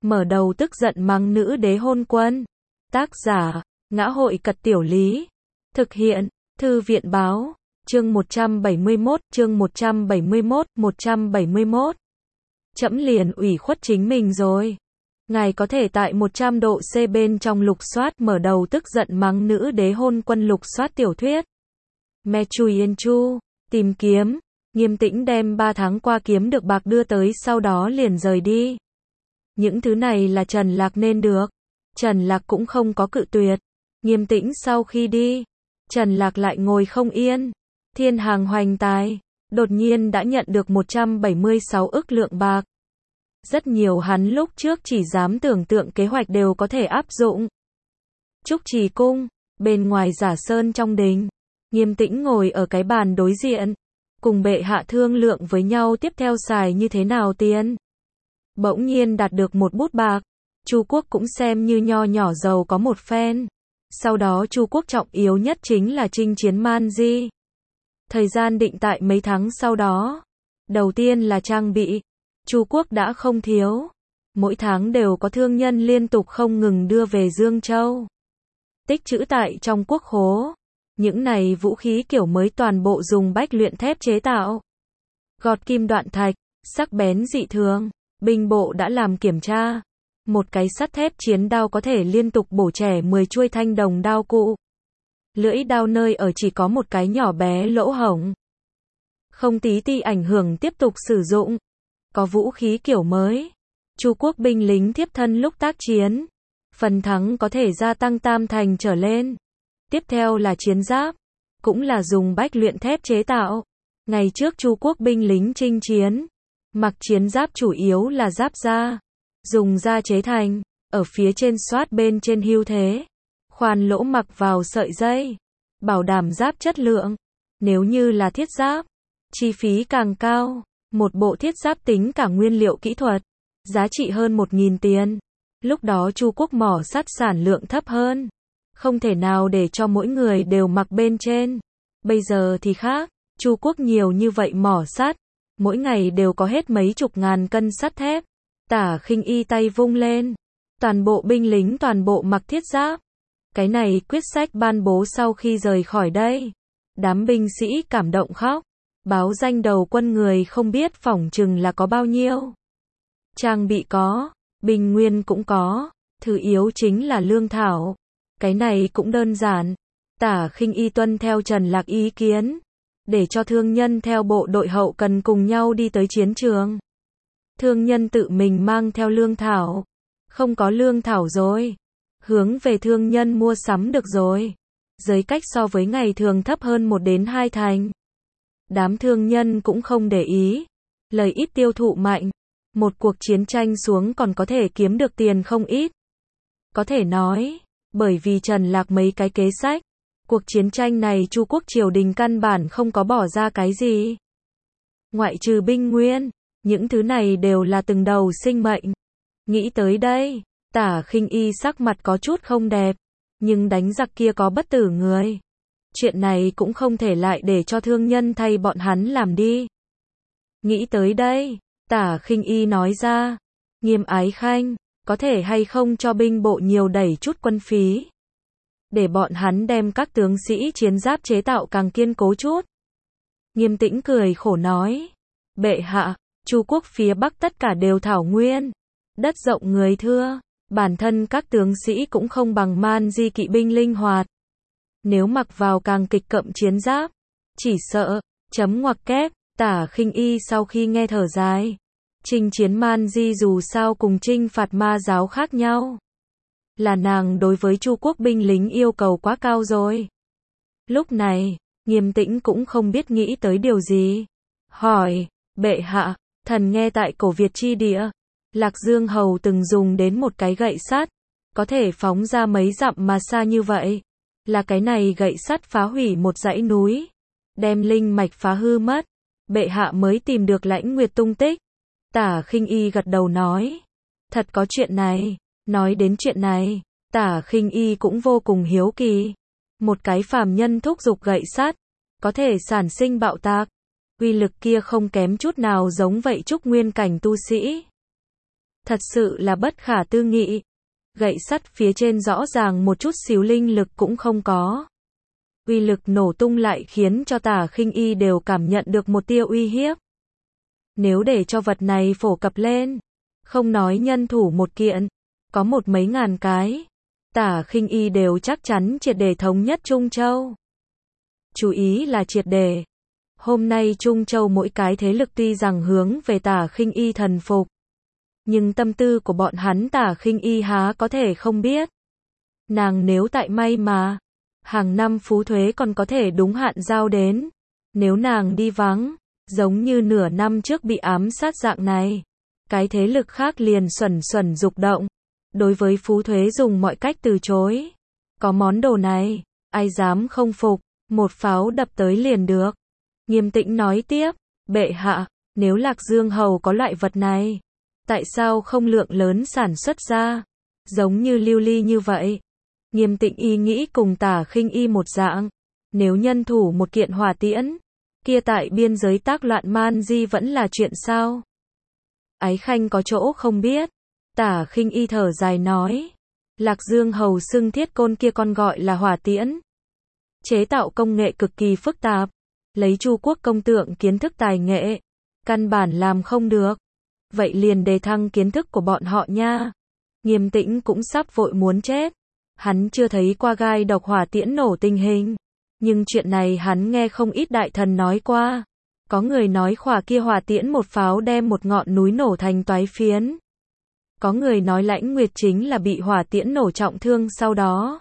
mở đầu tức giận mắng nữ đế hôn quân. Tác giả, Ngã hội Cật Tiểu Lý. Thực hiện, Thư viện Báo. Chương 171, chương 171. Trẫm liền ủy khuất chính mình rồi. Ngài có thể tại 100 độ C bên trong lục soát mở đầu tức giận mắng nữ đế hôn quân lục soát tiểu thuyết. Me Chui Yên Chu, tìm kiếm, Nghiêm Tĩnh đem 3 tháng qua kiếm được bạc đưa tới sau đó liền rời đi. Những thứ này là Trần Lạc nên được. Trần Lạc cũng không có cự tuyệt. Nghiêm Tĩnh sau khi đi, Trần Lạc lại ngồi không yên. Thiên hàng hoành tài, đột nhiên đã nhận được 176 ức lượng bạc. Rất nhiều hắn lúc trước chỉ dám tưởng tượng kế hoạch đều có thể áp dụng. Trúc Trì Cung, bên ngoài Giả Sơn trong đình, Nghiêm Tĩnh ngồi ở cái bàn đối diện, cùng bệ hạ thương lượng với nhau tiếp theo xài như thế nào tiền. Bỗng nhiên đạt được một bút bạc, Chu Quốc cũng xem như nho nhỏ giàu có một phen. Sau đó Chu Quốc trọng yếu nhất chính là chinh chiến Man Di. Thời gian định tại mấy tháng sau đó. Đầu tiên là trang bị, Chu Quốc đã không thiếu. Mỗi tháng đều có thương nhân liên tục không ngừng đưa về Dương Châu. Tích trữ tại trong quốc khố. Những này vũ khí kiểu mới toàn bộ dùng bách luyện thép chế tạo. Gọt kim đoạn thạch, sắc bén dị thường. Binh bộ đã làm kiểm tra. Một cái sắt thép chiến đao có thể liên tục bổ trẻ 10 chuôi thanh đồng đao cụ. Lưỡi đao nơi ở chỉ có một cái nhỏ bé lỗ hổng. Không tí ti ảnh hưởng tiếp tục sử dụng. Có vũ khí kiểu mới. Chu Quốc binh lính thiếp thân lúc tác chiến. Phần thắng có thể gia tăng tam thành trở lên. Tiếp theo là chiến giáp. Cũng là dùng bách luyện thép chế tạo. Ngày trước Chu Quốc binh lính chinh chiến. Mặc chiến giáp chủ yếu là giáp da. Dùng da chế thành. Ở phía trên xoát bên trên hưu thế. Khoan lỗ mặc vào sợi dây. Bảo đảm giáp chất lượng. Nếu như là thiết giáp, chi phí càng cao. Một bộ thiết giáp tính cả nguyên liệu kỹ thuật. Giá trị hơn 1.000 tiền. Lúc đó Chu Quốc mỏ sắt sản lượng thấp hơn. Không thể nào để cho mỗi người đều mặc bên trên. Bây giờ thì khác. Chu Quốc nhiều như vậy mỏ sắt. Mỗi ngày đều có hết mấy chục ngàn cân sắt thép. Tả Khinh Y tay vung lên. Toàn bộ binh lính toàn bộ mặc thiết giáp. Cái này quyết sách ban bố sau khi rời khỏi đây. Đám binh sĩ cảm động khóc. Báo danh đầu quân người không biết phỏng chừng là có bao nhiêu. Trang bị có, binh nguyên cũng có, thứ yếu chính là lương thảo. Cái này cũng đơn giản. Tả Khinh Y tuân theo Trần Lạc ý kiến. Để cho thương nhân theo bộ đội hậu cần cùng nhau đi tới chiến trường. Thương nhân tự mình mang theo lương thảo. Không có lương thảo rồi. Hướng về thương nhân mua sắm được rồi. Giới cách so với ngày thường thấp hơn 1 đến 2 thành. Đám thương nhân cũng không để ý. Lời ít tiêu thụ mạnh. Một cuộc chiến tranh xuống còn có thể kiếm được tiền không ít. Có thể nói, bởi vì Trần Lạc mấy cái kế sách. Cuộc chiến tranh này Chu Quốc triều đình căn bản không có bỏ ra cái gì. Ngoại trừ binh nguyên, những thứ này đều là từng đầu sinh mệnh. Nghĩ tới đây, Tả Khinh Y sắc mặt có chút không đẹp. Nhưng đánh giặc kia có bất tử người. Chuyện này cũng không thể lại để cho thương nhân thay bọn hắn làm đi. Nghĩ tới đây, Tả Khinh Y nói ra. Nghiêm Ái Khanh, có thể hay không cho binh bộ nhiều đẩy chút quân phí. Để bọn hắn đem các tướng sĩ chiến giáp chế tạo càng kiên cố chút. Nghiêm Tĩnh cười khổ nói. Bệ hạ, Chu Quốc phía Bắc tất cả đều thảo nguyên. Đất rộng người thưa. Bản thân các tướng sĩ cũng không bằng Man Di kỵ binh linh hoạt. Nếu mặc vào càng kịch cậm chiến giáp, chỉ sợ, chấm ngoặc kép, Tả Khinh Y sau khi nghe thở dài. Chinh chiến Man Di dù sao cùng chinh phạt ma giáo khác nhau. Là nàng đối với Chu Quốc binh lính yêu cầu quá cao rồi. Lúc này, Nghiêm Tĩnh cũng không biết nghĩ tới điều gì. Hỏi, bệ hạ, thần nghe tại cổ Việt chi địa. Lạc Dương Hầu từng dùng đến một cái gậy sắt, có thể phóng ra mấy dặm mà xa như vậy. Là cái này gậy sắt phá hủy một dãy núi, đem linh mạch phá hư mất. Bệ hạ mới tìm được Lãnh Nguyệt tung tích. Tả Khinh Y gật đầu nói. Thật có chuyện này. Nói đến chuyện này, Tả Khinh Y cũng vô cùng hiếu kỳ. Một cái phàm nhân thúc giục gậy sắt, có thể sản sinh bạo tạc. Uy lực kia không kém chút nào giống vậy trúc nguyên cảnh tu sĩ. Thật sự là bất khả tư nghị. Gậy sắt phía trên rõ ràng một chút xíu linh lực cũng không có. Uy lực nổ tung lại khiến cho Tả Khinh Y đều cảm nhận được một tia uy hiếp. Nếu để cho vật này phổ cập lên, không nói nhân thủ một kiện, có một mấy ngàn cái, Tả Khinh Y đều chắc chắn triệt để thống nhất Trung Châu. Chú ý là triệt để. Hôm nay Trung Châu mỗi cái thế lực tuy rằng hướng về Tả Khinh Y thần phục, nhưng tâm tư của bọn hắn Tả Khinh Y há có thể không biết. Nàng nếu tại may mà, hàng năm phú thuế còn có thể đúng hạn giao đến. Nếu nàng đi vắng, giống như nửa năm trước bị ám sát dạng này, cái thế lực khác liền xuẩn xuẩn dục động. Đối với phú thuế dùng mọi cách từ chối. Có món đồ này, ai dám không phục, một pháo đập tới liền được. Nghiêm Tĩnh nói tiếp, bệ hạ, nếu Lạc Dương Hầu có loại vật này, tại sao không lượng lớn sản xuất ra, giống như lưu ly như vậy? Nghiêm Tĩnh ý nghĩ cùng Tả Khinh Y một dạng, nếu nhân thủ một kiện hỏa tiễn, kia tại biên giới tác loạn man di vẫn là chuyện sao? Ái khanh có chỗ không biết. Tả Khinh Y thở dài nói, Lạc Dương Hầu xưng thiết côn kia con gọi là hỏa tiễn. Chế tạo công nghệ cực kỳ phức tạp, lấy Chu Quốc công tượng kiến thức tài nghệ, căn bản làm không được. Vậy liền đề thăng kiến thức của bọn họ nha. Nghiêm Tĩnh cũng sắp vội muốn chết. Hắn chưa thấy qua gai độc hỏa tiễn nổ tình hình, nhưng chuyện này hắn nghe không ít đại thần nói qua. Có người nói khỏa kia hỏa tiễn một pháo đem một ngọn núi nổ thành toái phiến. Có người nói Lãnh Nguyệt chính là bị hỏa tiễn nổ trọng thương sau đó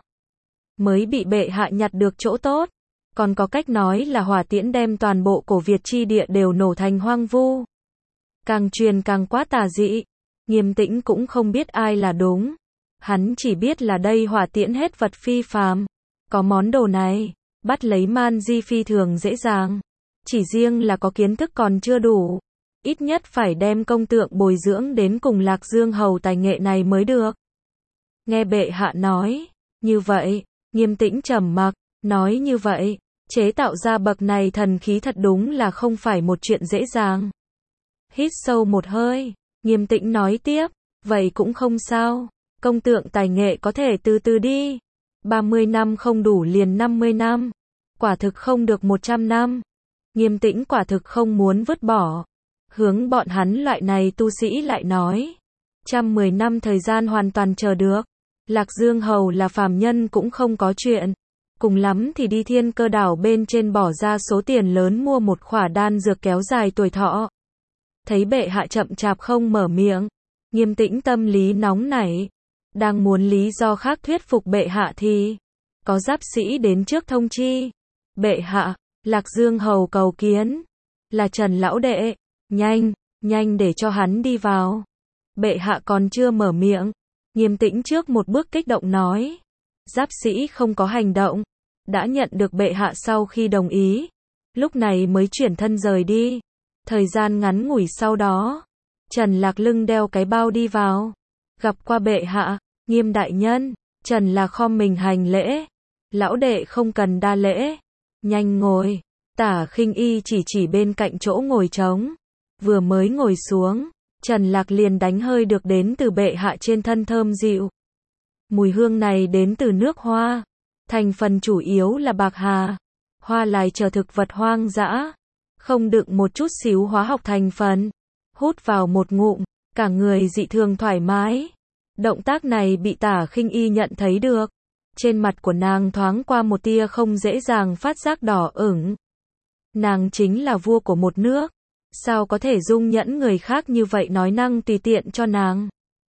mới bị bệ hạ nhặt được chỗ tốt. Còn có cách nói là hỏa tiễn đem toàn bộ cổ Việt chi địa đều nổ thành hoang vu. Càng truyền càng quá tà dị. Nghiêm Tĩnh cũng không biết ai là đúng. Hắn chỉ biết là đây hỏa tiễn hết vật phi phàm. Có món đồ này, bắt lấy man di phi thường dễ dàng. Chỉ riêng là có kiến thức còn chưa đủ. Ít nhất phải đem công tượng bồi dưỡng đến cùng Lạc Dương Hầu tài nghệ này mới được. Nghe bệ hạ nói, như vậy, Nghiêm Tĩnh trầm mặc, nói như vậy, chế tạo ra bậc này thần khí thật đúng là không phải một chuyện dễ dàng. Hít sâu một hơi, Nghiêm Tĩnh nói tiếp, vậy cũng không sao, công tượng tài nghệ có thể từ từ đi. 30 năm không đủ liền 50 năm, quả thực không được 100 năm. Nghiêm Tĩnh quả thực không muốn vứt bỏ. Hướng bọn hắn loại này tu sĩ lại nói, 110 năm thời gian hoàn toàn chờ được. Lạc Dương Hầu là phàm nhân cũng không có chuyện. Cùng lắm thì đi Thiên Cơ đảo bên trên bỏ ra số tiền lớn mua một khỏa đan dược kéo dài tuổi thọ. Thấy bệ hạ chậm chạp không mở miệng, Nghiêm Tĩnh tâm lý nóng nảy, đang muốn lý do khác thuyết phục bệ hạ thì có giáp sĩ đến trước thông chi. Bệ hạ, Lạc Dương Hầu cầu kiến, là Trần lão đệ, nhanh để cho hắn đi vào. Bệ hạ còn chưa mở miệng, Nghiêm Tĩnh trước một bước kích động nói. Giáp sĩ không có hành động, đã nhận được bệ hạ sau khi đồng ý, lúc này mới chuyển thân rời đi. Thời gian ngắn ngủi sau đó, Trần Lạc lưng đeo cái bao đi vào, gặp qua bệ hạ. Nghiêm đại nhân. Trần Lạc khom mình hành lễ. Lão đệ không cần đa lễ, nhanh ngồi. Tả Khinh Y chỉ bên cạnh chỗ ngồi trống. Vừa mới ngồi xuống, Trần Lạc liền đánh hơi được đến từ bệ hạ trên thân thơm dịu. Mùi hương này đến từ nước hoa, thành phần chủ yếu là bạc hà, hoa lài chờ thực vật hoang dã, không đựng một chút xíu hóa học thành phần. Hút vào một ngụm, cả người dị thường thoải mái. Động tác này bị Tả Khinh Y nhận thấy được. Trên mặt của nàng thoáng qua một tia không dễ dàng phát giác đỏ ửng. Nàng chính là vua của một nước, sao có thể dung nhẫn người khác như vậy nói năng tùy tiện cho nàng.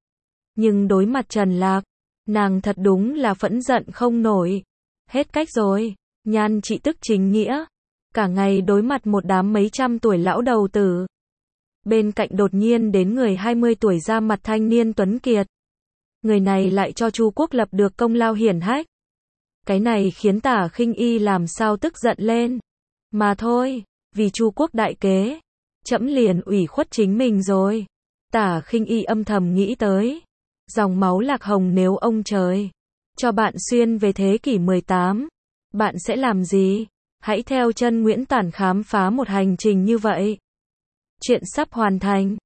Nhưng đối mặt Trần Lạc, nàng thật đúng là phẫn giận không nổi. Hết cách rồi, nhan trị tức chính nghĩa. Cả ngày đối mặt một đám mấy trăm tuổi lão đầu tử. Bên cạnh đột nhiên đến người 20 tuổi ra mặt thanh niên tuấn kiệt. Người này lại cho Chu Quốc lập được công lao hiển hách. Cái này khiến Tả Khinh Y làm sao tức giận lên. Mà thôi, vì Chu Quốc đại kế, trẫm liền ủy khuất chính mình rồi. Tả Khinh Y âm thầm nghĩ tới. Dòng máu Lạc Hồng nếu ông trời cho bạn xuyên về thế kỷ 18, bạn sẽ làm gì? Hãy theo chân Nguyễn Tản khám phá một hành trình như vậy. Chuyện sắp hoàn thành.